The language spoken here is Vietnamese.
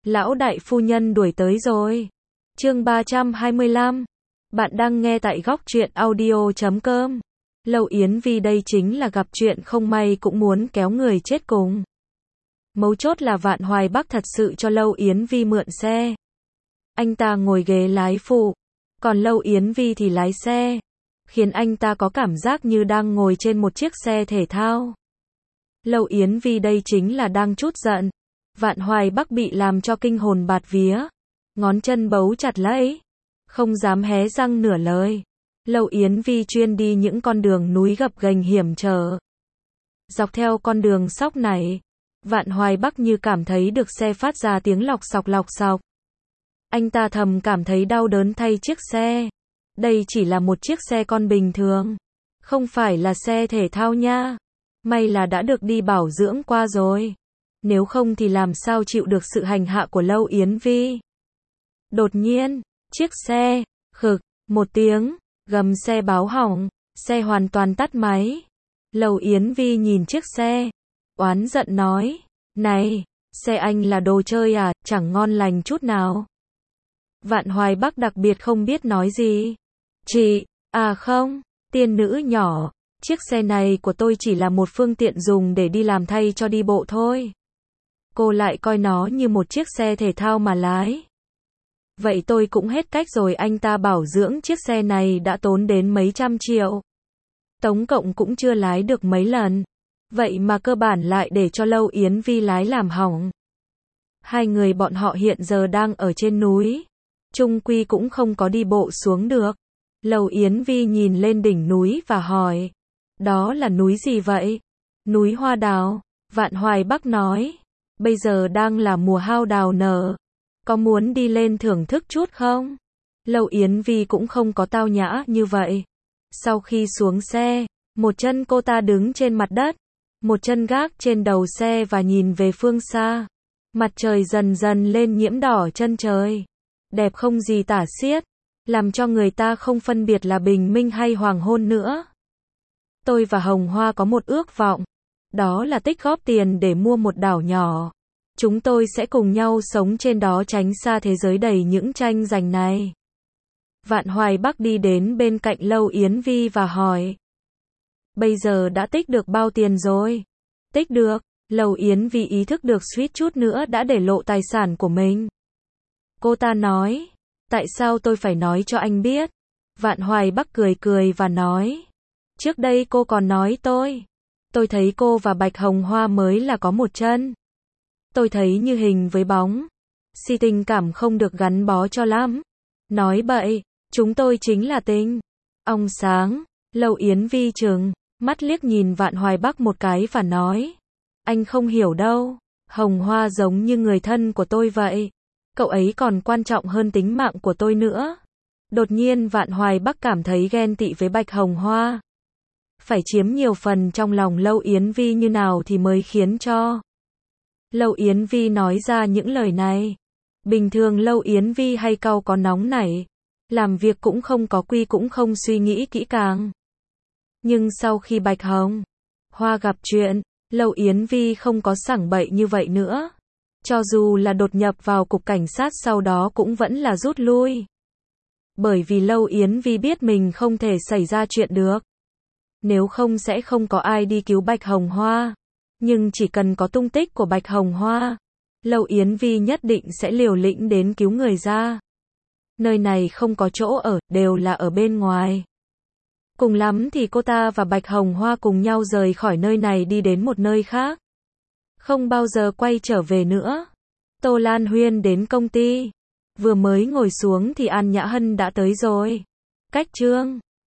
Lão đại phu nhân đuổi tới rồi. Chương 325. Bạn đang nghe tại góc truyện audio.com. Lâu Yến Vi đây chính là gặp chuyện không may cũng muốn kéo người chết cùng. Mấu chốt là Vạn Hoài Bắc thật sự cho Lâu Yến Vi mượn xe. Anh ta ngồi ghế lái phụ, còn Lâu Yến Vi thì lái xe, khiến anh ta có cảm giác như đang ngồi trên một chiếc xe thể thao. Lâu Yến Vi đây chính là đang trút giận. Vạn Hoài Bắc bị làm cho kinh hồn bạt vía, ngón chân bấu chặt lấy, không dám hé răng nửa lời. Lâu Yến Vi chuyên đi những con đường núi gập ghềnh hiểm trở. Dọc theo con đường sóc này, Vạn Hoài Bắc như cảm thấy được xe phát ra tiếng lọc sọc. Anh ta thầm cảm thấy đau đớn thay chiếc xe. Đây chỉ là một chiếc xe con bình thường, không phải là xe thể thao nha. May là đã được đi bảo dưỡng qua rồi. Nếu không thì làm sao chịu được sự hành hạ của Lâu Yến Vi. Đột nhiên, chiếc xe, khực, một tiếng, gầm xe báo hỏng, xe hoàn toàn tắt máy. Lâu Yến Vi nhìn chiếc xe, oán giận nói, này, xe anh là đồ chơi à, chẳng ngon lành chút nào. Vạn Hoài Bắc đặc biệt không biết nói gì. Chị, à không, tiên nữ nhỏ, chiếc xe này của tôi chỉ là một phương tiện dùng để đi làm thay cho đi bộ thôi. Cô lại coi nó như một chiếc xe thể thao mà lái. Vậy tôi cũng hết cách rồi, anh ta bảo dưỡng chiếc xe này đã tốn đến mấy trăm triệu. Tổng cộng cũng chưa lái được mấy lần. Vậy mà cơ bản lại để cho Lâu Yến Vi lái làm hỏng. Hai người bọn họ hiện giờ đang ở trên núi. Chung quy cũng không có đi bộ xuống được. Lâu Yến Vi nhìn lên đỉnh núi và hỏi. Đó là núi gì vậy? Núi Hoa Đào. Vạn Hoài Bắc nói. Bây giờ đang là mùa hao đào nở. Có muốn đi lên thưởng thức chút không? Lâu Yến Vi cũng không có tao nhã như vậy. Sau khi xuống xe, một chân cô ta đứng trên mặt đất, một chân gác trên đầu xe và nhìn về phương xa. Mặt trời dần dần lên nhiễm đỏ chân trời. Đẹp không gì tả xiết, làm cho người ta không phân biệt là bình minh hay hoàng hôn nữa. Tôi và Hồng Hoa có một ước vọng. Đó là tích góp tiền để mua một đảo nhỏ. Chúng tôi sẽ cùng nhau sống trên đó tránh xa thế giới đầy những tranh giành này. Vạn Hoài Bắc đi đến bên cạnh Lâu Yến Vi và hỏi. Bây giờ đã tích được bao tiền rồi? Tích được. Lâu Yến Vi ý thức được suýt chút nữa đã để lộ tài sản của mình. Cô ta nói. Tại sao tôi phải nói cho anh biết? Vạn Hoài Bắc cười và nói. Trước đây cô còn nói tôi. Tôi thấy cô và Bạch Hồng Hoa mới là có một chân. Tôi thấy như hình với bóng. Tình cảm không được gắn bó cho lắm. Nói bậy, chúng tôi chính là tình. Ong sáng. Lâu Yến Vi trừng mắt liếc nhìn Vạn Hoài Bắc một cái và nói. Anh không hiểu đâu. Hồng Hoa giống như người thân của tôi vậy. Cậu ấy còn quan trọng hơn tính mạng của tôi nữa. Đột nhiên Vạn Hoài Bắc cảm thấy ghen tị với Bạch Hồng Hoa. Phải chiếm nhiều phần trong lòng Lâu Yến Vi như nào thì mới khiến cho Lâu Yến Vi nói ra những lời này. Bình thường Lâu Yến Vi hay cau có nóng nảy, làm việc cũng không có quy cũng không suy nghĩ kỹ càng. Nhưng sau khi Bạch Hồng Hoa gặp chuyện, Lâu Yến Vi không có sảng bậy như vậy nữa. Cho dù là đột nhập vào cục cảnh sát sau đó cũng vẫn là rút lui. Bởi vì Lâu Yến Vi biết mình không thể xảy ra chuyện được. Nếu không sẽ không có ai đi cứu Bạch Hồng Hoa. Nhưng chỉ cần có tung tích của Bạch Hồng Hoa, Lâu Yến Vi nhất định sẽ liều lĩnh đến cứu người ra. Nơi này không có chỗ ở, đều là ở bên ngoài. Cùng lắm thì cô ta và Bạch Hồng Hoa cùng nhau rời khỏi nơi này đi đến một nơi khác. Không bao giờ quay trở về nữa. Tô Lan Huyên đến công ty. Vừa mới ngồi xuống thì An Nhã Hân đã tới rồi. Cách chương